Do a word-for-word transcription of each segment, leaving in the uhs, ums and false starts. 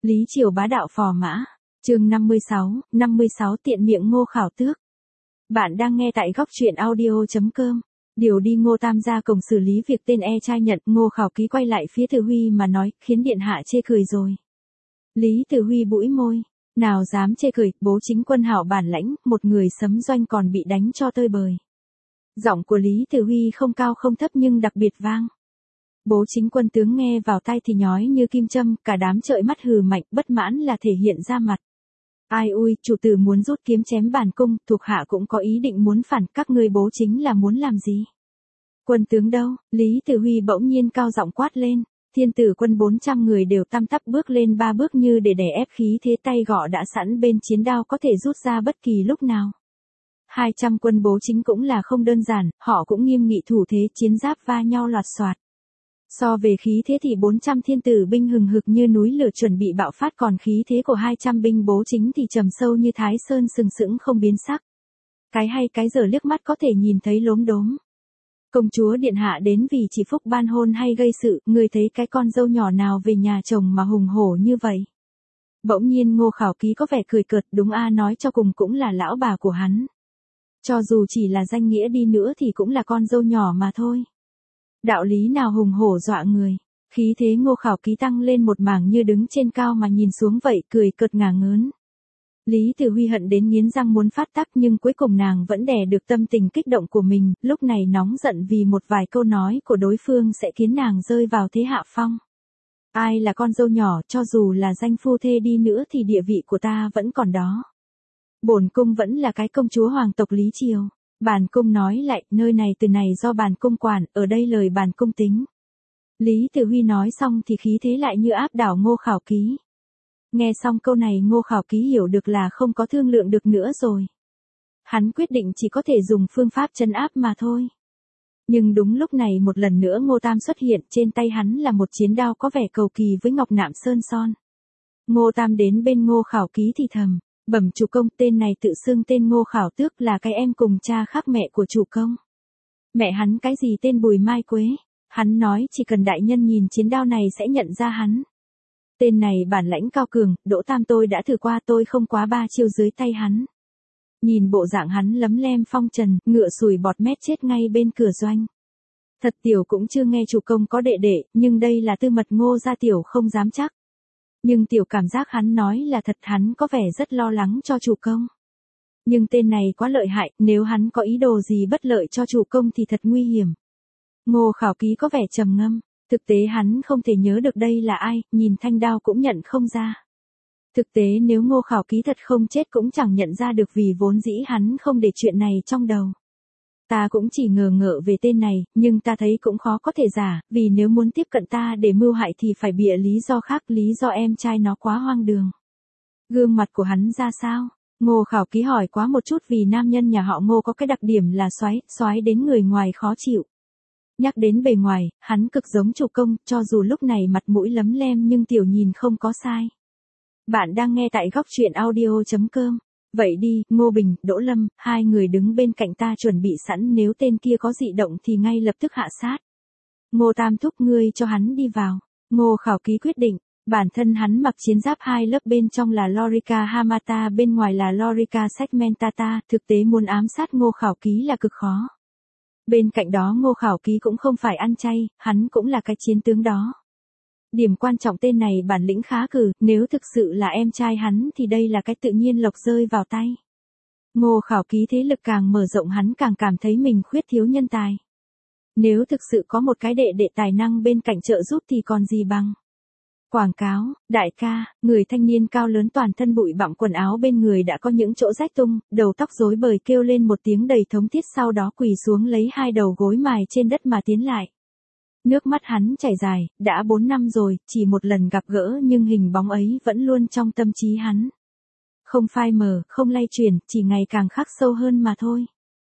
Lý Triều bá đạo phò mã, chương năm mươi sáu, năm mươi sáu tiện miệng Ngô Khảo Tước. Bạn đang nghe tại góc truyện audio chấm com. Điều đi Ngô Tam ra cổng xử lý việc tên e trai nhận. Ngô Khảo Ký quay lại phía Từ Huy mà nói, khiến điện hạ chê cười rồi. Lý Từ Huy bũi môi, nào dám chê cười, bố chính quân hảo bản lãnh, một người sấm doanh còn bị đánh cho tơi bời. Giọng của Lý Từ Huy không cao không thấp nhưng đặc biệt vang. Bố chính quân tướng nghe vào tai thì nhói như kim châm, cả đám trợn mắt hừ mạnh, bất mãn là thể hiện ra mặt. Ai ui, chủ tử muốn rút kiếm chém bản cung, thuộc hạ cũng có ý định muốn phản, các ngươi bố chính là muốn làm gì? Quân tướng đâu? Lý Từ Huy bỗng nhiên cao giọng quát lên. Thiên tử quân bốn trăm người đều tăm tắp bước lên ba bước như để đè ép khí thế, tay gọ đã sẵn bên chiến đao có thể rút ra bất kỳ lúc nào. hai trăm quân bố chính cũng là không đơn giản, họ cũng nghiêm nghị thủ thế, chiến giáp va nhau loạt xoạt. So về khí thế thì bốn trăm thiên tử binh hừng hực như núi lửa chuẩn bị bạo phát, còn khí thế của hai trăm binh bố chính thì trầm sâu như Thái Sơn sừng sững không biến sắc. Cái hay cái dở liếc mắt có thể nhìn thấy lốm đốm. Công chúa điện hạ đến vì chỉ phúc ban hôn hay gây sự, người thấy cái con dâu nhỏ nào về nhà chồng mà hùng hổ như vậy? Bỗng nhiên Ngô Khảo Ký có vẻ cười cợt, đúng a, nói cho cùng cũng là lão bà của hắn. Cho dù chỉ là danh nghĩa đi nữa thì cũng là con dâu nhỏ mà thôi. Đạo lý nào hùng hổ dọa người. Khí thế Ngô Khảo Ký tăng lên một mảng như đứng trên cao mà nhìn xuống vậy, cười cợt ngả ngớn. Lý Từ Huy hận đến nghiến răng muốn phát tắc, nhưng cuối cùng nàng vẫn đè được tâm tình kích động của mình, lúc này nóng giận vì một vài câu nói của đối phương sẽ khiến nàng rơi vào thế hạ phong. Ai là con dâu nhỏ, cho dù là danh phu thê đi nữa thì địa vị của ta vẫn còn đó. Bổn cung vẫn là cái công chúa hoàng tộc Lý Triều. Bản cung nói lại, nơi này từ này do bản cung quản, ở đây lời bản cung tính. Lý Từ Huy nói xong thì khí thế lại như áp đảo Ngô Khảo Ký. Nghe xong câu này Ngô Khảo Ký hiểu được là không có thương lượng được nữa rồi. Hắn quyết định chỉ có thể dùng phương pháp trấn áp mà thôi. Nhưng đúng lúc này một lần nữa Ngô Tam xuất hiện, trên tay hắn là một chiến đao có vẻ cầu kỳ với ngọc nạm sơn son. Ngô Tam đến bên Ngô Khảo Ký thì thầm, bẩm chủ công, tên này tự xưng tên Ngô Khảo Tước, là cái em cùng cha khác mẹ của chủ công. Mẹ hắn cái gì tên Bùi Mai Quế, hắn nói chỉ cần đại nhân nhìn chiến đao này sẽ nhận ra hắn. Tên này bản lãnh cao cường, Đỗ Tam tôi đã thử qua, tôi không quá ba chiêu dưới tay hắn. Nhìn bộ dạng hắn lấm lem phong trần, ngựa sùi bọt mép chết ngay bên cửa doanh. Thật tiểu cũng chưa nghe chủ công có đệ đệ, nhưng đây là tư mật Ngô gia tiểu không dám chắc. Nhưng tiểu cảm giác hắn nói là thật, hắn có vẻ rất lo lắng cho chủ công. Nhưng tên này quá lợi hại, nếu hắn có ý đồ gì bất lợi cho chủ công thì thật nguy hiểm. Ngô Khảo Ký có vẻ trầm ngâm. Thực tế hắn không thể nhớ được đây là ai, nhìn thanh đao cũng nhận không ra. Thực tế nếu Ngô Khảo Ký thật không chết cũng chẳng nhận ra được, vì vốn dĩ hắn không để chuyện này trong đầu. Ta cũng chỉ ngờ ngợ về tên này, nhưng ta thấy cũng khó có thể giả, vì nếu muốn tiếp cận ta để mưu hại thì phải bịa lý do khác, lý do em trai nó quá hoang đường. Gương mặt của hắn ra sao? Ngô Khảo Ký hỏi quá một chút, vì nam nhân nhà họ Ngô có cái đặc điểm là xoáy, xoáy đến người ngoài khó chịu. Nhắc đến bề ngoài, hắn cực giống chủ công, cho dù lúc này mặt mũi lấm lem nhưng tiểu nhìn không có sai. Bạn đang nghe tại góc truyện audio chấm com. Vậy đi, Ngô Bình, Đỗ Lâm, hai người đứng bên cạnh ta chuẩn bị sẵn, nếu tên kia có dị động thì ngay lập tức hạ sát. Ngô Tam thúc, ngươi cho hắn đi vào. Ngô Khảo Ký quyết định. Bản thân hắn mặc chiến giáp hai lớp, bên trong là Lorica Hamata, bên ngoài là Lorica Segmentata, thực tế muốn ám sát Ngô Khảo Ký là cực khó. Bên cạnh đó Ngô Khảo Ký cũng không phải ăn chay, hắn cũng là cái chiến tướng đó. Điểm quan trọng tên này bản lĩnh khá cừ, nếu thực sự là em trai hắn thì đây là cái tự nhiên lộc rơi vào tay. Ngô Khảo Ký thế lực càng mở rộng hắn càng cảm thấy mình khuyết thiếu nhân tài. Nếu thực sự có một cái đệ đệ tài năng bên cạnh trợ giúp thì còn gì bằng. Quảng cáo, đại ca, người thanh niên cao lớn toàn thân bụi bặm, quần áo bên người đã có những chỗ rách tung, đầu tóc rối bời kêu lên một tiếng đầy thống thiết, sau đó quỳ xuống lấy hai đầu gối mài trên đất mà tiến lại. Nước mắt hắn chảy dài, đã bốn năm rồi, chỉ một lần gặp gỡ nhưng hình bóng ấy vẫn luôn trong tâm trí hắn. Không phai mờ, không lay chuyển, chỉ ngày càng khắc sâu hơn mà thôi.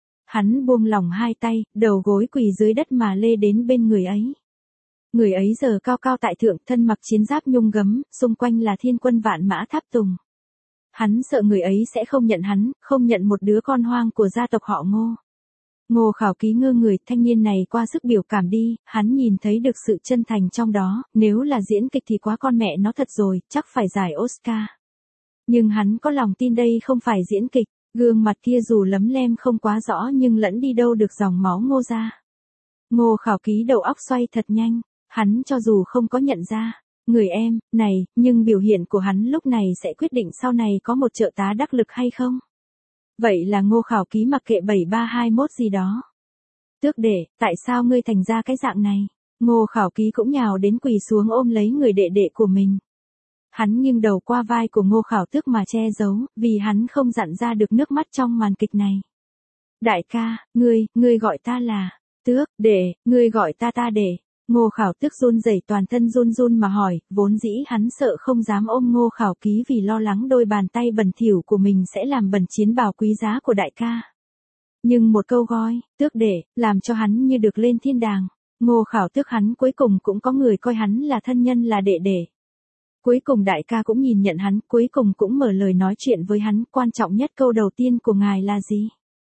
Hắn buông lỏng hai tay, đầu gối quỳ dưới đất mà lê đến bên người ấy. Người ấy giờ cao cao tại thượng, thân mặc chiến giáp nhung gấm, xung quanh là thiên quân vạn mã tháp tùng. Hắn sợ người ấy sẽ không nhận hắn, không nhận một đứa con hoang của gia tộc họ Ngô. Ngô Khảo Ký ngơ người, thanh niên này qua sức biểu cảm đi, hắn nhìn thấy được sự chân thành trong đó, nếu là diễn kịch thì quá con mẹ nó thật rồi, chắc phải giải Oscar. Nhưng hắn có lòng tin đây không phải diễn kịch, gương mặt kia dù lấm lem không quá rõ nhưng lẫn đi đâu được dòng máu Ngô ra. Ngô Khảo Ký đầu óc xoay thật nhanh, hắn cho dù không có nhận ra, người em, này, nhưng biểu hiện của hắn lúc này sẽ quyết định sau này có một trợ tá đắc lực hay không. Vậy là Ngô Khảo Ký mặc kệ bảy ba hai mốt gì đó. Tước đệ, tại sao ngươi thành ra cái dạng này? Ngô Khảo Ký cũng nhào đến quỳ xuống ôm lấy người đệ đệ của mình. Hắn nghiêng đầu qua vai của Ngô Khảo Tước mà che giấu, vì hắn không dặn ra được nước mắt trong màn kịch này. Đại ca, ngươi, ngươi gọi ta là, Tước, đệ, ngươi gọi ta ta đệ. Ngô Khảo Tước run rẩy toàn thân run run mà hỏi, vốn dĩ hắn sợ không dám ôm Ngô Khảo Ký vì lo lắng đôi bàn tay bẩn thỉu của mình sẽ làm bẩn chiến bào quý giá của đại ca. Nhưng một câu gọi, Tước đệ, làm cho hắn như được lên thiên đàng. Ngô Khảo Tước hắn cuối cùng cũng có người coi hắn là thân nhân là đệ đệ. Cuối cùng đại ca cũng nhìn nhận hắn, cuối cùng cũng mở lời nói chuyện với hắn, quan trọng nhất câu đầu tiên của ngài là gì?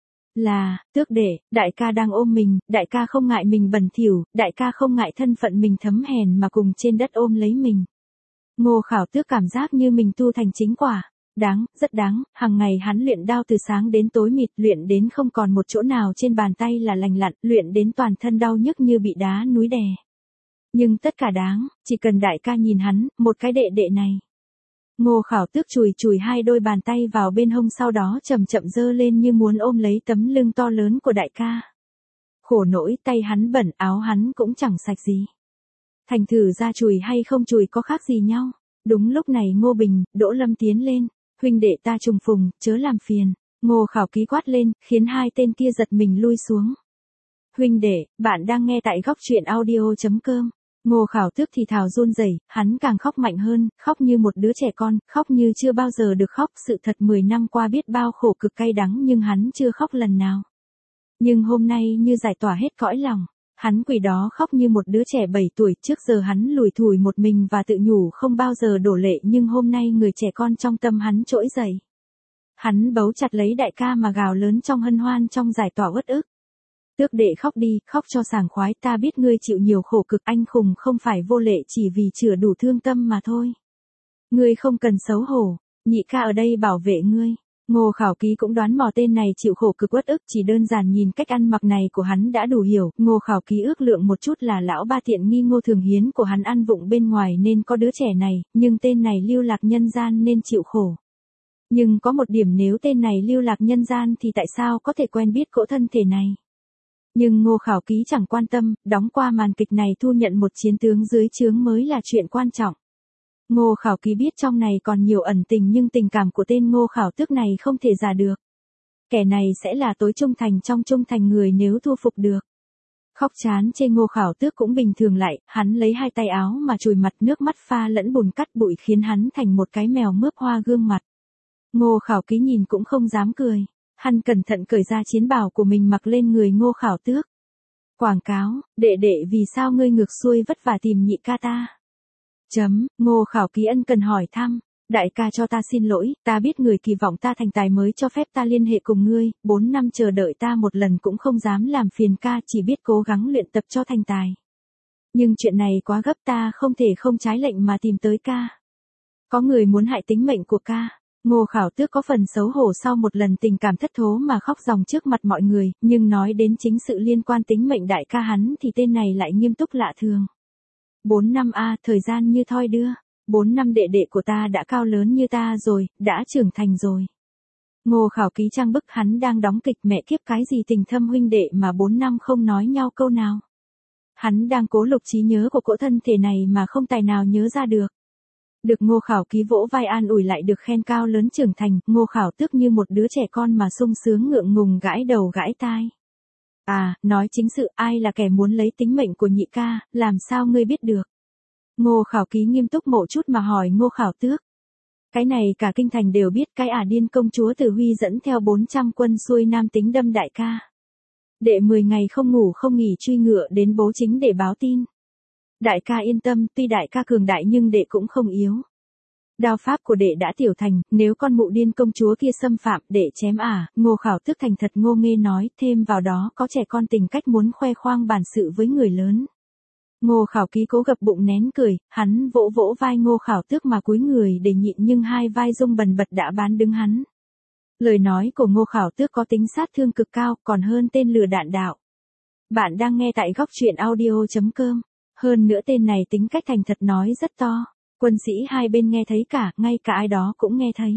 Là, Tước đệ, đại ca đang ôm mình, đại ca không ngại mình bẩn thỉu, đại ca không ngại thân phận mình thấm hèn mà cùng trên đất ôm lấy mình. Ngô Khảo Tước cảm giác như mình tu thành chính quả. Đáng, rất đáng, hàng ngày hắn luyện đao từ sáng đến tối mịt, luyện đến không còn một chỗ nào trên bàn tay là lành lặn, luyện đến toàn thân đau nhức như bị đá núi đè. Nhưng tất cả đáng, chỉ cần đại ca nhìn hắn, một cái đệ đệ này. Ngô Khảo Tước chùi chùi hai đôi bàn tay vào bên hông sau đó chậm chậm giơ lên như muốn ôm lấy tấm lưng to lớn của đại ca. Khổ nỗi tay hắn bẩn, áo hắn cũng chẳng sạch gì. Thành thử ra chùi hay không chùi có khác gì nhau. Đúng lúc này Ngô Bình, Đỗ Lâm tiến lên. Huynh đệ ta trùng phùng, chớ làm phiền. Ngô Khảo Ký quát lên, khiến hai tên kia giật mình lui xuống. Huynh đệ, bạn đang nghe tại góc truyện audio chấm com. Ngô Khảo Tước thì thào run rẩy, hắn càng khóc mạnh hơn, khóc như một đứa trẻ con, khóc như chưa bao giờ được khóc. Sự thật mười năm qua biết bao khổ cực cay đắng nhưng hắn chưa khóc lần nào. Nhưng hôm nay như giải tỏa hết cõi lòng. Hắn quỳ đó khóc như một đứa trẻ bảy tuổi, trước giờ hắn lủi thủi một mình và tự nhủ không bao giờ đổ lệ, nhưng hôm nay người trẻ con trong tâm hắn trỗi dậy. Hắn bấu chặt lấy đại ca mà gào lớn trong hân hoan trong giải tỏa uất ức. Tước đệ khóc đi, khóc cho sảng khoái, ta biết ngươi chịu nhiều khổ cực, anh khùng không phải vô lệ chỉ vì chữa đủ thương tâm mà thôi. Ngươi không cần xấu hổ, nhị ca ở đây bảo vệ ngươi. Ngô Khảo Ký cũng đoán mò tên này chịu khổ cực uất ức, chỉ đơn giản nhìn cách ăn mặc này của hắn đã đủ hiểu. Ngô Khảo Ký ước lượng một chút là lão ba tiện nghi Ngô Thường Hiến của hắn ăn vụng bên ngoài nên có đứa trẻ này, nhưng tên này lưu lạc nhân gian nên chịu khổ. Nhưng có một điểm, nếu tên này lưu lạc nhân gian thì tại sao có thể quen biết cỗ thân thể này? Nhưng Ngô Khảo Ký chẳng quan tâm, đóng qua màn kịch này thu nhận một chiến tướng dưới trướng mới là chuyện quan trọng. Ngô Khảo Ký biết trong này còn nhiều ẩn tình nhưng tình cảm của tên Ngô Khảo Tước này không thể giả được. Kẻ này sẽ là tối trung thành trong trung thành người nếu thu phục được. Khóc chán chê Ngô Khảo Tước cũng bình thường lại, hắn lấy hai tay áo mà chùi mặt, nước mắt pha lẫn bùn cắt bụi khiến hắn thành một cái mèo mướp hoa gương mặt. Ngô Khảo Ký nhìn cũng không dám cười. Hắn cẩn thận cởi ra chiến bào của mình mặc lên người Ngô Khảo Tước. Quảng cáo, đệ đệ vì sao ngươi ngược xuôi vất vả tìm nhị ca ta? Chấm, Ngô Khảo Ký ân cần hỏi thăm. Đại ca cho ta xin lỗi, ta biết người kỳ vọng ta thành tài mới cho phép ta liên hệ cùng ngươi, bốn năm chờ đợi ta một lần cũng không dám làm phiền ca, chỉ biết cố gắng luyện tập cho thành tài. Nhưng chuyện này quá gấp, ta không thể không trái lệnh mà tìm tới ca. Có người muốn hại tính mệnh của ca. Ngô Khảo Tước có phần xấu hổ sau một lần tình cảm thất thố mà khóc ròng trước mặt mọi người, nhưng nói đến chính sự liên quan tính mệnh đại ca hắn thì tên này lại nghiêm túc lạ thường. Bốn năm a, thời gian như thoi đưa. Bốn năm đệ đệ của ta đã cao lớn như ta rồi, đã trưởng thành rồi. Ngô Khảo Ký trang bức, hắn đang đóng kịch mẹ kiếp cái gì tình thâm huynh đệ mà bốn năm không nói nhau câu nào. Hắn đang cố lục trí nhớ của cỗ thân thể này mà không tài nào nhớ ra được. Được Ngô Khảo Ký vỗ vai an ủi lại được khen cao lớn trưởng thành, Ngô Khảo Tước như một đứa trẻ con mà sung sướng ngượng ngùng gãi đầu gãi tai. À, nói chính sự, ai là kẻ muốn lấy tính mệnh của nhị ca, làm sao ngươi biết được? Ngô Khảo Ký nghiêm túc một chút mà hỏi Ngô Khảo Tước. Cái này cả kinh thành đều biết, cái ả điên công chúa Từ Huy dẫn theo bốn trăm quân xuôi nam tính đâm đại ca. Đệ mười ngày không ngủ không nghỉ truy ngựa đến bố chính để báo tin. Đại ca yên tâm, tuy đại ca cường đại nhưng đệ cũng không yếu. Đao pháp của đệ đã tiểu thành, nếu con mụ điên công chúa kia xâm phạm đệ chém à, Ngô Khảo Tước thành thật ngô nghê nói, thêm vào đó có trẻ con tình cách muốn khoe khoang bản sự với người lớn. Ngô Khảo Ký cố gập bụng nén cười, hắn vỗ vỗ vai Ngô Khảo Tước mà cúi người để nhịn nhưng hai vai rung bần bật đã bán đứng hắn. Lời nói của Ngô Khảo Tước có tính sát thương cực cao, còn hơn tên lừa đạn đạo. Bạn đang nghe tại góc truyện audio chấm com. Hơn nữa tên này tính cách thành thật nói rất to. Quân sĩ hai bên nghe thấy cả, ngay cả ai đó cũng nghe thấy.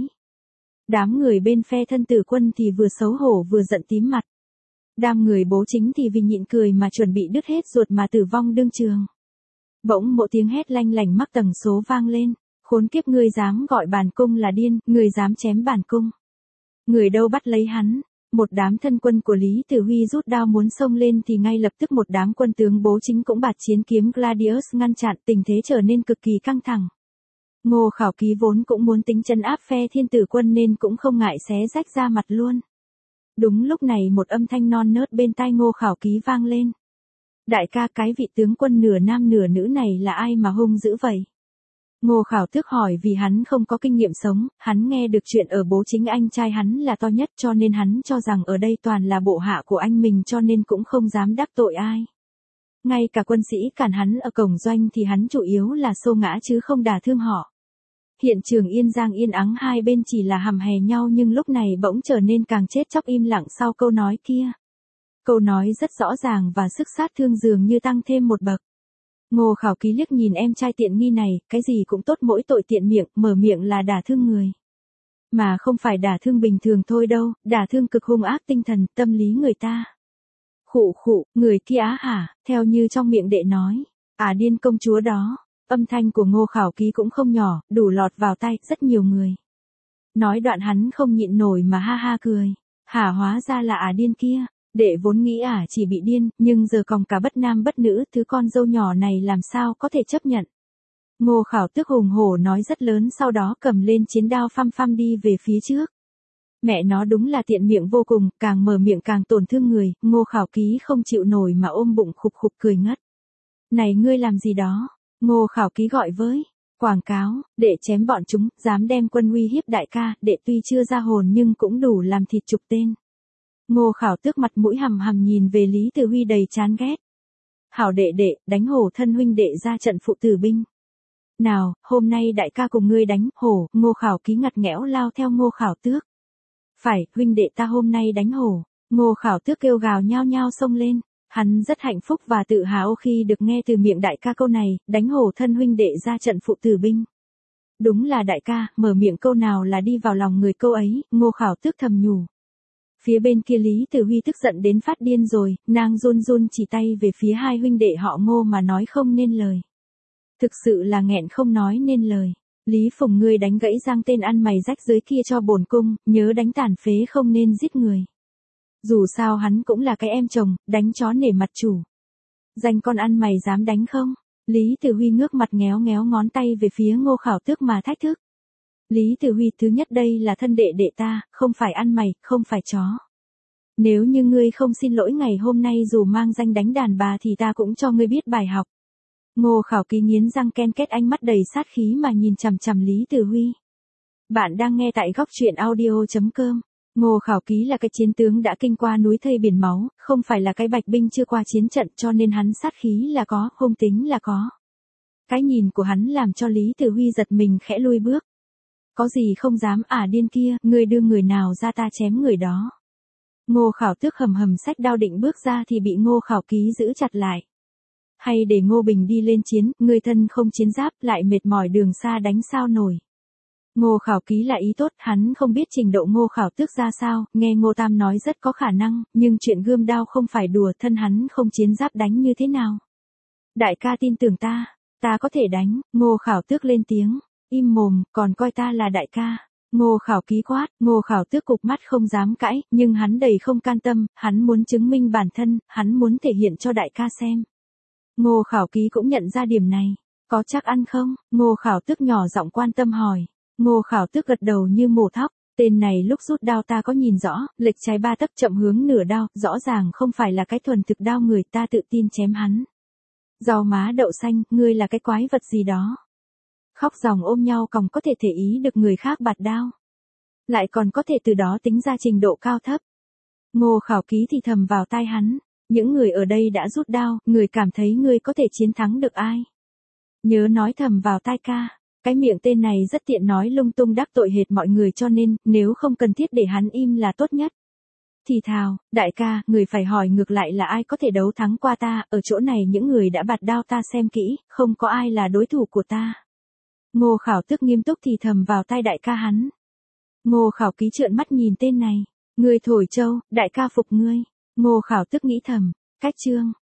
Đám người bên phe thân tử quân thì vừa xấu hổ vừa giận tím mặt. Đám người bố chính thì vì nhịn cười mà chuẩn bị đứt hết ruột mà tử vong đương trường. Bỗng một tiếng hét lanh lảnh mắc tầng số vang lên. Khốn kiếp, ngươi dám gọi bản cung là điên, ngươi dám chém bản cung. Người đâu bắt lấy hắn. Một đám thân quân của Lý Tử Huy rút đao muốn xông lên thì ngay lập tức một đám quân tướng bố chính cũng bạt chiến kiếm Gladius ngăn chặn, tình thế trở nên cực kỳ căng thẳng. Ngô Khảo Ký vốn cũng muốn tính trấn áp phe thiên tử quân nên cũng không ngại xé rách ra mặt luôn. Đúng lúc này một âm thanh non nớt bên tai Ngô Khảo Ký vang lên. Đại ca, cái vị tướng quân nửa nam nửa nữ này là ai mà hung dữ vậy? Ngô Khảo Tước hỏi vì hắn không có kinh nghiệm sống, hắn nghe được chuyện ở bố chính anh trai hắn là to nhất cho nên hắn cho rằng ở đây toàn là bộ hạ của anh mình cho nên cũng không dám đắc tội ai. Ngay cả quân sĩ cản hắn ở cổng doanh thì hắn chủ yếu là xô ngã chứ không đả thương họ. Hiện trường yên giang yên ắng, hai bên chỉ là hằm hè nhau nhưng lúc này bỗng trở nên càng chết chóc im lặng sau câu nói kia. Câu nói rất rõ ràng và sức sát thương dường như tăng thêm một bậc. Ngô Khảo Ký liếc nhìn em trai tiện nghi này, cái gì cũng tốt mỗi tội tiện miệng, mở miệng là đả thương người. Mà không phải đả thương bình thường thôi đâu, đả thương cực hung ác tinh thần, tâm lý người ta. Khụ khụ, người kia á hả, theo như trong miệng đệ nói. À điên công chúa đó, âm thanh của Ngô Khảo Ký cũng không nhỏ, đủ lọt vào tai rất nhiều người. Nói đoạn hắn không nhịn nổi mà ha ha cười. Hả, hóa ra là à điên kia. Đệ vốn nghĩ ả à chỉ bị điên, nhưng giờ còn cả bất nam bất nữ, thứ con dâu nhỏ này làm sao có thể chấp nhận. Ngô Khảo Tước hùng hổ nói rất lớn sau đó cầm lên chiến đao phăm phăm đi về phía trước. Mẹ nó đúng là tiện miệng vô cùng, càng mở miệng càng tổn thương người, Ngô Khảo Ký không chịu nổi mà ôm bụng khục khục cười ngất. Này ngươi làm gì đó? Ngô Khảo Ký gọi với. Quảng cáo, để chém bọn chúng, dám đem quân uy hiếp đại ca, đệ tuy chưa ra hồn nhưng cũng đủ làm thịt chục tên. Ngô Khảo Tước mặt mũi hầm hầm nhìn về Lý Tử Huy đầy chán ghét. Hảo đệ đệ, đánh hổ thân huynh đệ ra trận phụ tử binh. Nào, hôm nay đại ca cùng ngươi đánh hổ, Ngô Khảo Ký ngặt nghẽo lao theo Ngô Khảo Tước. Phải, huynh đệ ta hôm nay đánh hổ, Ngô Khảo Tước kêu gào nhao nhao xông lên. Hắn rất hạnh phúc và tự hào khi được nghe từ miệng đại ca câu này, đánh hổ thân huynh đệ ra trận phụ tử binh. Đúng là đại ca, mở miệng câu nào là đi vào lòng người câu ấy, Ngô Khảo Tước thầm nhủ. Phía bên kia Lý Tử Huy tức giận đến phát điên rồi, nàng run run chỉ tay về phía hai huynh đệ họ Ngô mà nói không nên lời. Thực sự là nghẹn không nói nên lời. Lý Phùng, ngươi đánh gãy răng tên ăn mày rách dưới kia cho bổn cung, nhớ đánh tàn phế không nên giết người. Dù sao hắn cũng là cái em chồng, đánh chó nể mặt chủ. Danh con ăn mày dám đánh không? Lý Tử Huy ngước mặt ngéo ngéo ngón tay về phía Ngô Khảo Tước mà thách thức. Lý Tử Huy, thứ nhất đây là thân đệ đệ ta, không phải ăn mày, không phải chó. Nếu như ngươi không xin lỗi ngày hôm nay dù mang danh đánh đàn bà thì ta cũng cho ngươi biết bài học. Ngô Khảo Ký nghiến răng ken kết, ánh mắt đầy sát khí mà nhìn chằm chằm Lý Tử Huy. Bạn đang nghe tại góc truyện audio chấm com. Ngô Khảo Ký là cái chiến tướng đã kinh qua núi thây biển máu, không phải là cái bạch binh chưa qua chiến trận cho nên hắn sát khí là có, hung tính là có. Cái nhìn của hắn làm cho Lý Tử Huy giật mình khẽ lui bước. Có gì không dám à điên kia, ngươi đưa người nào ra ta chém người đó. Ngô Khảo Tước hầm hầm xách đao định bước ra thì bị Ngô Khảo Ký giữ chặt lại. Hay để Ngô Bình đi lên chiến, người thân không chiến giáp lại mệt mỏi đường xa đánh sao nổi. Ngô Khảo Ký là ý tốt, hắn không biết trình độ Ngô Khảo Tước ra sao, nghe Ngô Tam nói rất có khả năng, nhưng chuyện gươm đao không phải đùa, thân hắn không chiến giáp đánh như thế nào. Đại ca tin tưởng ta, ta có thể đánh, Ngô Khảo Tước lên tiếng, im mồm, còn coi ta là đại ca. Ngô Khảo Ký quát, Ngô Khảo Tước cục mắt không dám cãi, nhưng hắn đầy không can tâm, hắn muốn chứng minh bản thân, hắn muốn thể hiện cho đại ca xem. Ngô Khảo Ký cũng nhận ra điểm này, có chắc ăn không? Ngô Khảo Tước nhỏ giọng quan tâm hỏi. Ngô Khảo Tước gật đầu như mổ thóc, tên này lúc rút đao ta có nhìn rõ, lệch trái ba tấc chậm hướng nửa đao, rõ ràng không phải là cái thuần thực đao người, ta tự tin chém hắn. Rau má đậu xanh, ngươi là cái quái vật gì đó? Khóc ròng ôm nhau còn có thể thể ý được người khác bạt đao. Lại còn có thể từ đó tính ra trình độ cao thấp. Ngô Khảo Ký thì thầm vào tai hắn. Những người ở đây đã rút đao, người cảm thấy ngươi có thể chiến thắng được ai? Nhớ nói thầm vào tai ca. Cái miệng tên này rất tiện nói lung tung đắc tội hệt mọi người cho nên, nếu không cần thiết để hắn im là tốt nhất. Thì thào, đại ca, người phải hỏi ngược lại là ai có thể đấu thắng qua ta, ở chỗ này những người đã bạt đao ta xem kỹ, không có ai là đối thủ của ta. Ngô Khảo Tước nghiêm túc thì thầm vào tai đại ca hắn. Ngô Khảo Ký trợn mắt nhìn tên này. Ngươi thổi châu, đại ca phục ngươi. Ngô Khảo Tước nghĩ thầm, cách chương.